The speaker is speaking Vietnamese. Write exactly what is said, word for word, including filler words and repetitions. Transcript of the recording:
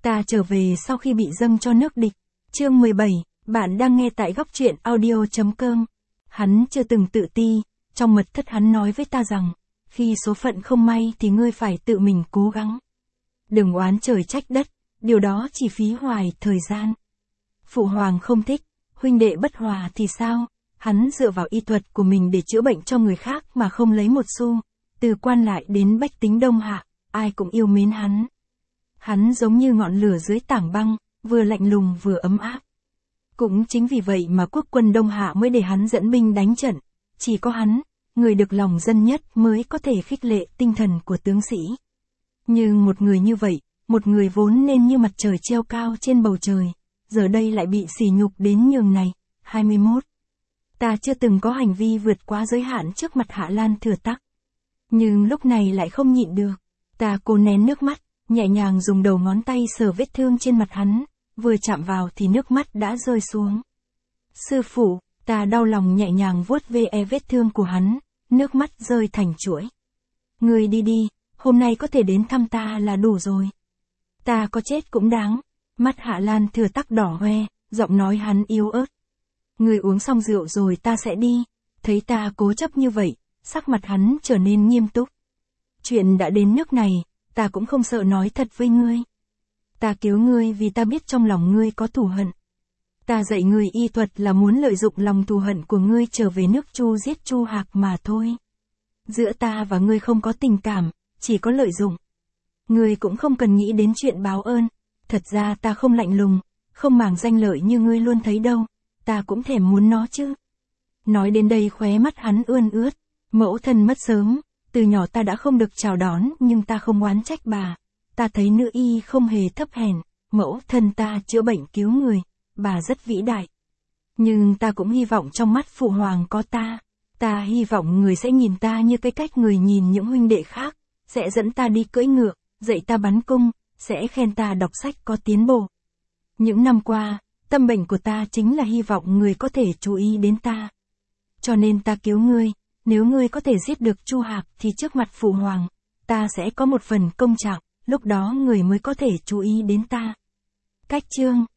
Ta trở về sau khi bị dâng cho nước địch. Chương mười bảy, bạn đang nghe tại góc truyện audio chấm com. Hắn chưa từng tự ti, trong mật thất hắn nói với ta rằng, khi số phận không may thì ngươi phải tự mình cố gắng. Đừng oán trời trách đất, điều đó chỉ phí hoài thời gian. Phụ hoàng không thích, huynh đệ bất hòa thì sao? Hắn dựa vào y thuật của mình để chữa bệnh cho người khác mà không lấy một xu. Từ quan lại đến bách tính Đông Hạ, ai cũng yêu mến hắn. Hắn giống như ngọn lửa dưới tảng băng, vừa lạnh lùng vừa ấm áp. Cũng chính vì vậy mà quốc quân Đông Hạ mới để hắn dẫn binh đánh trận. Chỉ có hắn, người được lòng dân nhất mới có thể khích lệ tinh thần của tướng sĩ. Như một người như vậy, một người vốn nên như mặt trời treo cao trên bầu trời, giờ đây lại bị sỉ nhục đến nhường này. hai mươi mốt. Ta chưa từng có hành vi vượt quá giới hạn trước mặt Hạ Lan Thừa Tắc. Nhưng lúc này lại không nhịn được. Ta cố nén nước mắt, nhẹ nhàng dùng đầu ngón tay sờ vết thương trên mặt hắn, vừa chạm vào thì nước mắt đã rơi xuống. Sư phụ, ta đau lòng nhẹ nhàng vuốt ve vết thương của hắn, nước mắt rơi thành chuỗi. Ngươi đi đi, hôm nay có thể đến thăm ta là đủ rồi. Ta có chết cũng đáng. Mắt Hạ Lan Thừa Tắc đỏ hoe, giọng nói hắn yếu ớt. Ngươi uống xong rượu rồi ta sẽ đi. Thấy ta cố chấp như vậy, sắc mặt hắn trở nên nghiêm túc. Chuyện đã đến nước này, ta cũng không sợ nói thật với ngươi. Ta cứu ngươi vì ta biết trong lòng ngươi có thù hận. Ta dạy ngươi y thuật là muốn lợi dụng lòng thù hận của ngươi trở về nước Chu giết Chu Hạc mà thôi. Giữa ta và ngươi không có tình cảm, chỉ có lợi dụng. Ngươi cũng không cần nghĩ đến chuyện báo ơn. Thật ra ta không lạnh lùng, không màng danh lợi như ngươi luôn thấy đâu. Ta cũng thèm muốn nó chứ. Nói đến đây khóe mắt hắn ươn ướt. Mẫu thân mất sớm, từ nhỏ ta đã không được chào đón nhưng ta không oán trách bà. Ta thấy nữ y không hề thấp hèn, mẫu thân ta chữa bệnh cứu người, bà rất vĩ đại. Nhưng ta cũng hy vọng trong mắt phụ hoàng có ta. Ta hy vọng người sẽ nhìn ta như cái cách người nhìn những huynh đệ khác, sẽ dẫn ta đi cưỡi ngựa, dạy ta bắn cung, sẽ khen ta đọc sách có tiến bộ. Những năm qua, tâm bệnh của ta chính là hy vọng người có thể chú ý đến ta. Cho nên ta cứu ngươi, nếu ngươi có thể giết được Chu Hạc thì trước mặt phụ hoàng, ta sẽ có một phần công trạng, lúc đó người mới có thể chú ý đến ta. Cách chương